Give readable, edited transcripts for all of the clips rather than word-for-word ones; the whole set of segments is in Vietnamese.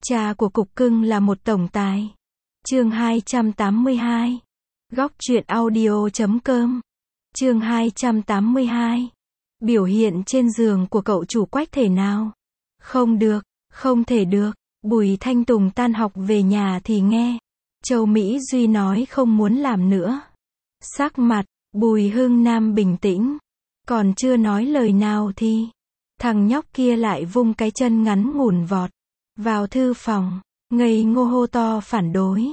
Cha của cục cưng là một tổng tài. Chương 282. Góc truyện audio.com. Chương 282. Biểu hiện trên giường của cậu chủ Quách thể nào? Không được, không thể được. Bùi Thanh Tùng tan học về nhà thì nghe Châu Mỹ Duy nói không muốn làm nữa. Sắc mặt Bùi Hưng Nam bình tĩnh, còn chưa nói lời nào thì thằng nhóc kia lại vung cái chân ngắn ngủn vọt vào thư phòng, ngây ngô hô to phản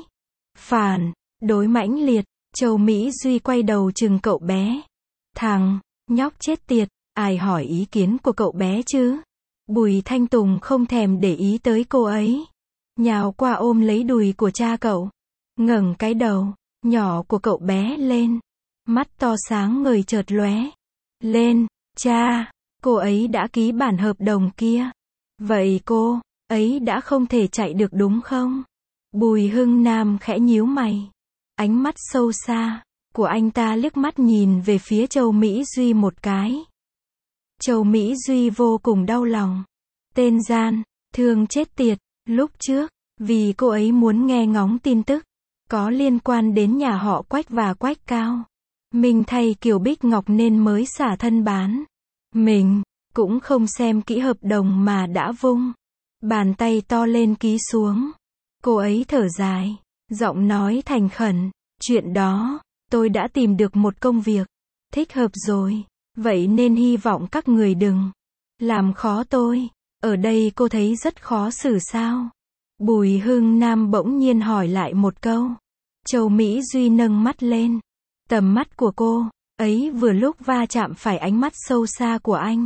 đối mãnh liệt. Châu Mỹ Duy quay đầu chừng cậu bé. Thằng nhóc chết tiệt, ai hỏi ý kiến của cậu bé chứ? Bùi Thanh Tùng không thèm để ý tới cô ấy, nhào qua ôm lấy đùi của cha cậu, ngẩng cái đầu nhỏ của cậu bé lên, mắt to sáng ngời chợt lóe lên. Cha, cô ấy đã ký bản hợp đồng kia, vậy cô ấy đã không thể chạy được đúng không? Bùi Hưng Nam khẽ nhíu mày, ánh mắt sâu xa của anh ta liếc mắt nhìn về phía Châu Mỹ Duy một cái. Châu Mỹ Duy vô cùng đau lòng. Tên gian thương chết tiệt, lúc trước, vì cô ấy muốn nghe ngóng tin tức có liên quan đến nhà họ Quách và Quách Cao Minh thay Kiều Bích Ngọc nên mới xả thân bán. Mình cũng không xem kỹ hợp đồng mà đã vung bàn tay to lên ký xuống. Cô ấy thở dài, giọng nói thành khẩn, chuyện đó, tôi đã tìm được một công việc thích hợp rồi, vậy nên hy vọng các người đừng làm khó tôi. Ở đây cô thấy rất khó xử sao? Bùi Hưng Nam bỗng nhiên hỏi lại một câu. Châu Mỹ Duy nâng mắt lên. Tầm mắt của cô ấy vừa lúc va chạm phải ánh mắt sâu xa của anh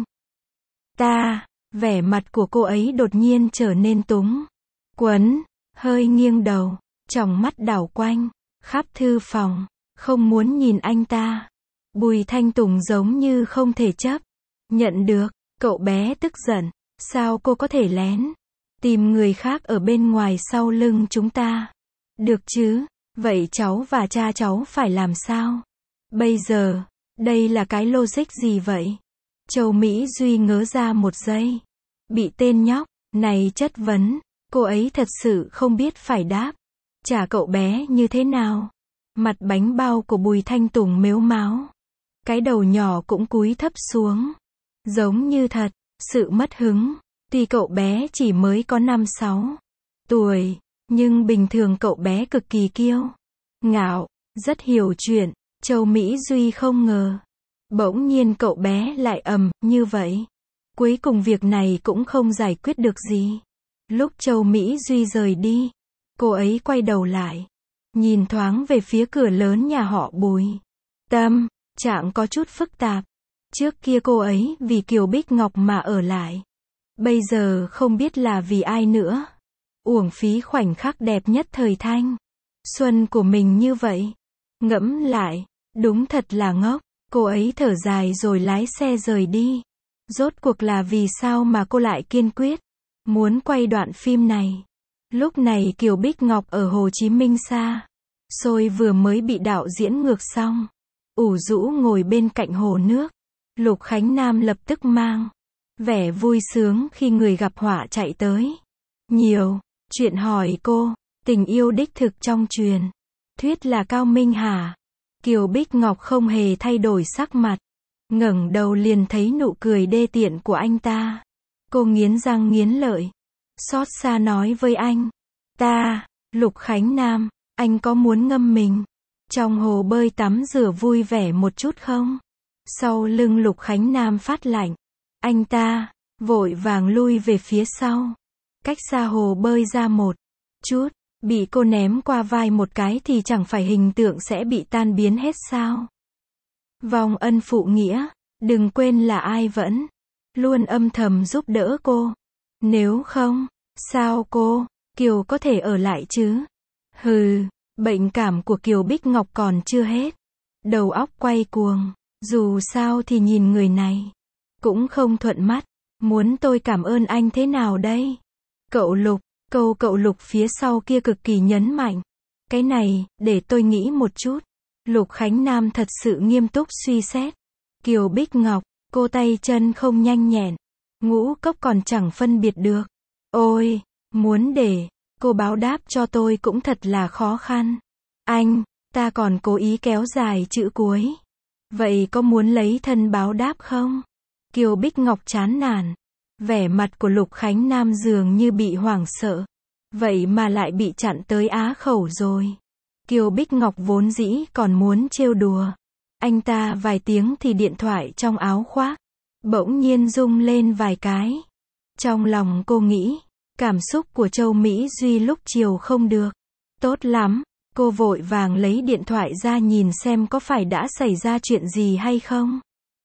ta. Vẻ mặt của cô ấy đột nhiên trở nên túng quẫn, hơi nghiêng đầu, tròng mắt đảo quanh khắp thư phòng, không muốn nhìn anh ta. Bùi Thanh Tùng giống như không thể chấp nhận được. Cậu bé tức giận, sao cô có thể lén tìm người khác ở bên ngoài sau lưng chúng ta được chứ? Vậy cháu và cha cháu phải làm sao bây giờ? Đây là cái logic gì vậy? Châu Mỹ Duy ngớ ra một giây, bị tên nhóc này chất vấn, cô ấy thật sự không biết phải đáp trả cậu bé như thế nào. Mặt bánh bao của Bùi Thanh Tùng mếu máo, cái đầu nhỏ cũng cúi thấp xuống, giống như thật sự mất hứng. Tuy cậu bé chỉ mới có 5-6 tuổi, nhưng bình thường cậu bé cực kỳ kiêu ngạo, rất hiểu chuyện. Châu Mỹ Duy không ngờ bỗng nhiên cậu bé lại như vậy. Cuối cùng việc này cũng không giải quyết được gì. Lúc Châu Mỹ Duy rời đi, cô ấy quay đầu lại, nhìn thoáng về phía cửa lớn nhà họ Bùi. Tâm trạng có chút phức tạp. Trước kia cô ấy vì Kiều Bích Ngọc mà ở lại, bây giờ không biết là vì ai nữa. Uổng phí khoảnh khắc đẹp nhất thời thanh xuân của mình như vậy. Ngẫm lại, đúng thật là ngốc. Cô ấy thở dài rồi lái xe rời đi. Rốt cuộc là vì sao mà cô lại kiên quyết muốn quay đoạn phim này? Lúc này Kiều Bích Ngọc ở Hồ Chí Minh xa xôi vừa mới bị đạo diễn ngược xong, ủ rũ ngồi bên cạnh hồ nước. Lục Khánh Nam lập tức mang vẻ vui sướng khi người gặp họa chạy tới. Nhiều chuyện hỏi cô, tình yêu đích thực trong truyền thuyết là cao minh hả? Kiều Bích Ngọc không hề thay đổi sắc mặt, ngẩng đầu liền thấy nụ cười đê tiện của anh ta. Cô nghiến răng nghiến lợi, xót xa nói với anh ta, Lục Khánh Nam, anh có muốn ngâm mình trong hồ bơi tắm rửa vui vẻ một chút không? Sau lưng Lục Khánh Nam phát lạnh, anh ta vội vàng lui về phía sau, cách xa hồ bơi ra một chút. Bị cô ném qua vai một cái thì chẳng phải hình tượng sẽ bị tan biến hết sao? Vong ân phụ nghĩa, đừng quên là ai vẫn luôn âm thầm giúp đỡ cô. Nếu không, sao Kiều có thể ở lại chứ? Hừ, bệnh cảm của Kiều Bích Ngọc còn chưa hết. Đầu óc quay cuồng, dù sao thì nhìn người này cũng không thuận mắt. Muốn tôi cảm ơn anh thế nào đây? Cậu Lục. Câu cậu Lục phía sau kia cực kỳ nhấn mạnh. Cái này, để tôi nghĩ một chút. Lục Khánh Nam thật sự nghiêm túc suy xét. Kiều Bích Ngọc, cô tay chân không nhanh nhẹn, ngũ cốc còn chẳng phân biệt được. Ôi, Muốn để cô báo đáp cho tôi cũng thật là khó khăn. Anh ta còn cố ý kéo dài chữ cuối. Vậy có muốn lấy thân báo đáp không? Kiều Bích Ngọc chán nản. Vẻ mặt của Lục Khánh Nam dường như bị hoảng sợ. Vậy mà lại bị chặn tới á khẩu rồi. Kiều Bích Ngọc vốn dĩ còn muốn trêu đùa anh ta vài tiếng thì điện thoại trong áo khoác bỗng nhiên rung lên vài cái. Trong lòng cô nghĩ, cảm xúc của Châu Mỹ Duy lúc chiều không được tốt lắm. Cô vội vàng lấy điện thoại ra nhìn xem có phải đã xảy ra chuyện gì hay không.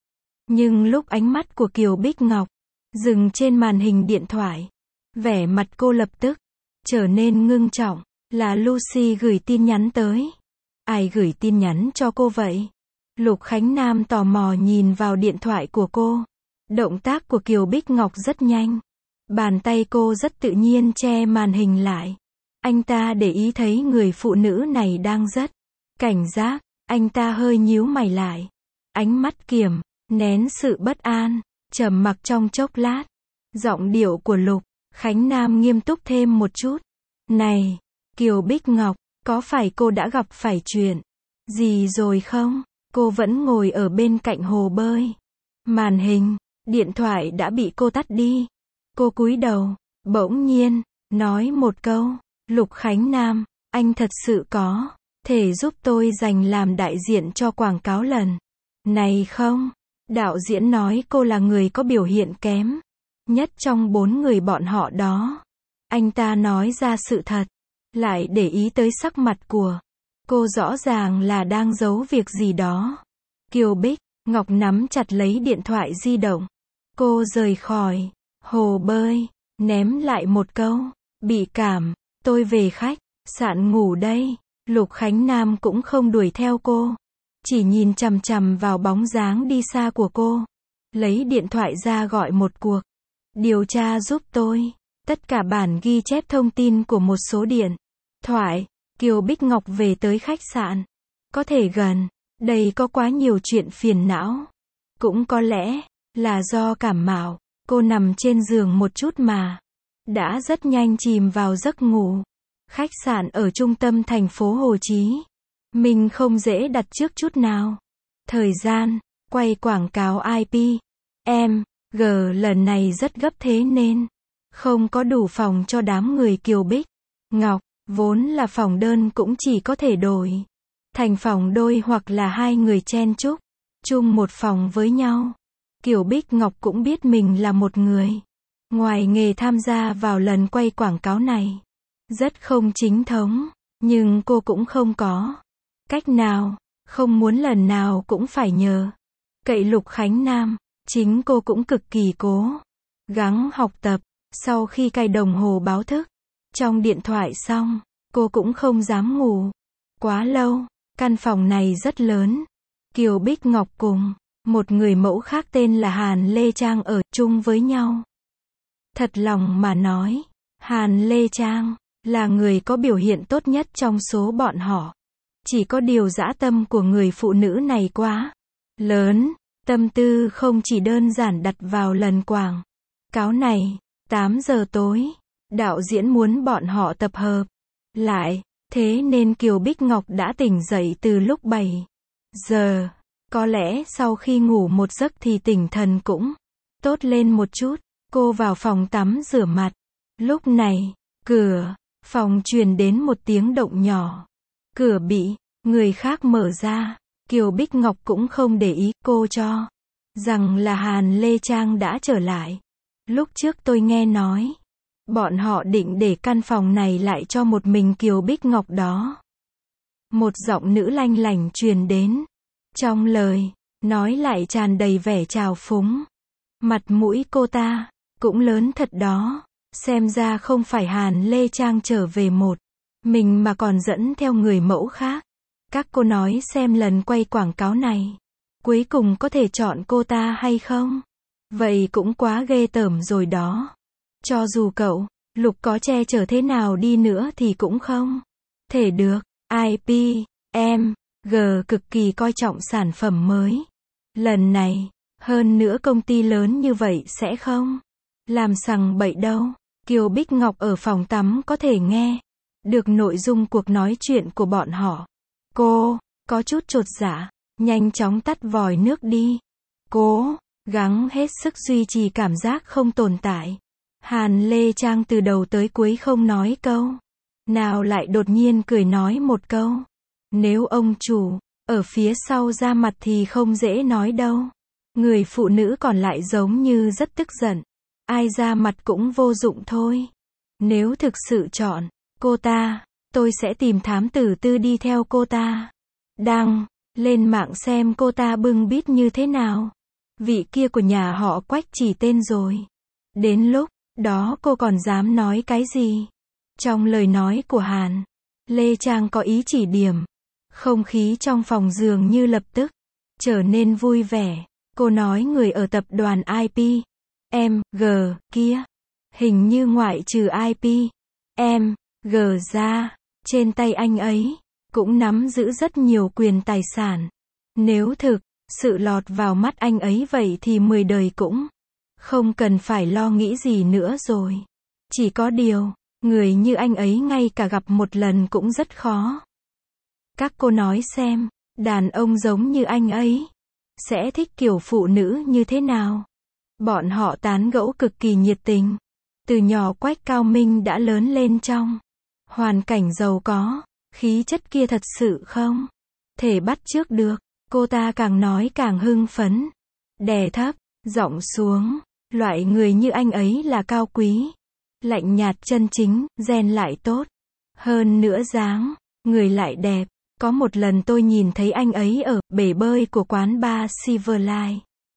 Nhưng lúc ánh mắt của Kiều Bích Ngọc dừng trên màn hình điện thoại, vẻ mặt cô lập tức trở nên ngưng trọng. Là Lucy gửi tin nhắn tới. Ai gửi tin nhắn cho cô vậy? Lục Khánh Nam tò mò nhìn vào điện thoại của cô. Động tác của Kiều Bích Ngọc rất nhanh. Bàn tay cô rất tự nhiên che màn hình lại. Anh ta để ý thấy người phụ nữ này đang rất cảnh giác. Anh ta hơi nhíu mày lại. Ánh mắt kiềm nén sự bất an, trầm mặc trong chốc lát. Giọng điệu của Lục Khánh Nam nghiêm túc thêm một chút. Này, Kiều Bích Ngọc, có phải cô đã gặp phải chuyện gì rồi không? Cô vẫn ngồi ở bên cạnh hồ bơi. Màn hình điện thoại đã bị cô tắt đi. Cô cúi đầu, bỗng nhiên nói một câu. Lục Khánh Nam, anh thật sự có thể giúp tôi giành làm đại diện cho quảng cáo lần này không? Đạo diễn nói cô là người có biểu hiện kém nhất trong 4 người bọn họ đó. Anh ta nói ra sự thật, lại để ý tới sắc mặt của cô, rõ ràng là đang giấu việc gì đó. Kiều Bích Ngọc nắm chặt lấy điện thoại di động. Cô rời khỏi hồ bơi, ném lại một câu, bị cảm, tôi về khách sạn ngủ đây. Lục Khánh Nam cũng không đuổi theo cô, chỉ nhìn chằm chằm vào bóng dáng đi xa của cô. Lấy điện thoại ra gọi một cuộc. Điều tra giúp tôi tất cả bản ghi chép thông tin của một số điện thoại. Kiều Bích Ngọc về tới khách sạn. Có thể gần đây có quá nhiều chuyện phiền não. Cũng có lẽ là do cảm mạo. Cô nằm trên giường một chút mà đã rất nhanh chìm vào giấc ngủ. Khách sạn ở trung tâm thành phố Hồ Chí Minh không dễ đặt trước chút nào. Thời gian quay quảng cáo IP G lần này rất gấp, thế nên không có đủ phòng cho đám người Kiều Bích Ngọc. Vốn là phòng đơn cũng chỉ có thể đổi thành phòng đôi hoặc là hai người chen chúc chung một phòng với nhau. Kiều Bích Ngọc cũng biết mình là một người ngoài nghề tham gia vào lần quay quảng cáo này. Rất không chính thống, nhưng cô cũng không có cách nào, không muốn lần nào cũng phải nhờ cậy Lục Khánh Nam. Chính cô cũng cực kỳ cố gắng học tập. Sau khi cài đồng hồ báo thức trong điện thoại xong, cô cũng không dám ngủ quá lâu. Căn phòng này rất lớn. Kiều Bích Ngọc cùng một người mẫu khác tên là Hàn Lê Trang ở chung với nhau. Thật lòng mà nói, Hàn Lê Trang là người có biểu hiện tốt nhất trong số bọn họ. Chỉ có điều dã tâm của người phụ nữ này quá lớn. Tâm tư không chỉ đơn giản đặt vào lần quảng cáo này. 8 giờ tối, đạo diễn muốn bọn họ tập hợp lại. Thế nên Kiều Bích Ngọc đã tỉnh dậy từ lúc 7 giờ. Có lẽ sau khi ngủ một giấc thì tinh thần cũng tốt lên một chút. Cô vào phòng tắm rửa mặt. Lúc này, cửa phòng truyền đến một tiếng động nhỏ. Cửa bị người khác mở ra. Kiều Bích Ngọc cũng không để ý, cô cho rằng là Hàn Lê Trang đã trở lại. Lúc trước tôi nghe nói, bọn họ định để căn phòng này lại cho một mình Kiều Bích Ngọc đó. Một giọng nữ lanh lảnh truyền đến. Trong lời nói lại tràn đầy vẻ trào phúng. Mặt mũi cô ta cũng lớn thật đó. Xem ra không phải Hàn Lê Trang trở về một mình mà còn dẫn theo người mẫu khác. Các cô nói xem lần quay quảng cáo này cuối cùng có thể chọn cô ta hay không? Vậy cũng quá ghê tởm rồi đó. Cho dù cậu Lục có che chở thế nào đi nữa thì cũng không thể được. G cực kỳ coi trọng sản phẩm mới lần này. Hơn nữa công ty lớn như vậy sẽ không làm sằng bậy đâu. Kiều Bích Ngọc ở phòng tắm có thể nghe được nội dung cuộc nói chuyện của bọn họ. Cô có chút chột dạ, nhanh chóng tắt vòi nước đi. Cố gắng hết sức duy trì cảm giác không tồn tại. Hàn Lê Trang từ đầu tới cuối không nói câu nào, lại đột nhiên cười nói một câu. Nếu ông chủ ở phía sau ra mặt thì không dễ nói đâu. Người phụ nữ còn lại giống như rất tức giận. Ai ra mặt cũng vô dụng thôi. Nếu thực sự chọn cô ta, tôi sẽ tìm thám tử tư đi theo cô ta. Đăng lên mạng xem cô ta bưng bít như thế nào. Vị kia của nhà họ Quách chỉ tên rồi. Đến lúc đó cô còn dám nói cái gì? Trong lời nói của Hàn Lê Trang có ý chỉ điểm. Không khí trong phòng dường như lập tức trở nên vui vẻ. Cô nói người ở tập đoàn IP MG kia, hình như ngoại trừ IP MG ra, trên tay anh ấy cũng nắm giữ rất nhiều quyền tài sản. Nếu thực sự lọt vào mắt anh ấy vậy thì 10 đời cũng không cần phải lo nghĩ gì nữa rồi. Chỉ có điều, người như anh ấy ngay cả gặp một lần cũng rất khó. Các cô nói xem, đàn ông giống như anh ấy sẽ thích kiểu phụ nữ như thế nào? Bọn họ tán gẫu cực kỳ nhiệt tình. Từ nhỏ Quách Cao Minh đã lớn lên trong hoàn cảnh giàu có, khí chất kia thật sự không thể bắt chước được. Cô ta càng nói càng hưng phấn, đè thấp giọng xuống. Loại người như anh ấy là cao quý, lạnh nhạt chân chính, gen lại tốt, hơn nữa dáng người lại đẹp. Có một lần tôi nhìn thấy anh ấy ở bể bơi của quán bar Silverlight,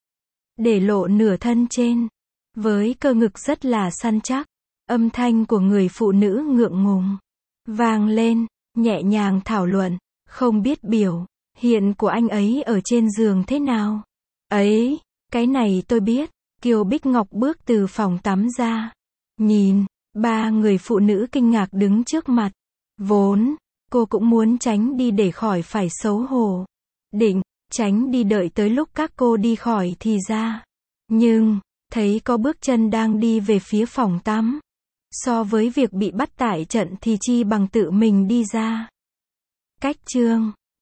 để lộ nửa thân trên, với cơ ngực rất là săn chắc. Âm thanh của người phụ nữ ngượng ngùng vang lên, nhẹ nhàng thảo luận. Không biết biểu hiện của anh ấy ở trên giường thế nào? Ấy, cái này tôi biết. Kiều Bích Ngọc bước từ phòng tắm ra, nhìn ba người phụ nữ kinh ngạc đứng trước mặt. Vốn cô cũng muốn tránh đi để khỏi phải xấu hổ. Định tránh đi đợi tới lúc các cô đi khỏi thì ra. Nhưng thấy có bước chân đang đi về phía phòng tắm. So với việc bị bắt tại trận thì chi bằng tự mình đi ra. Cách chương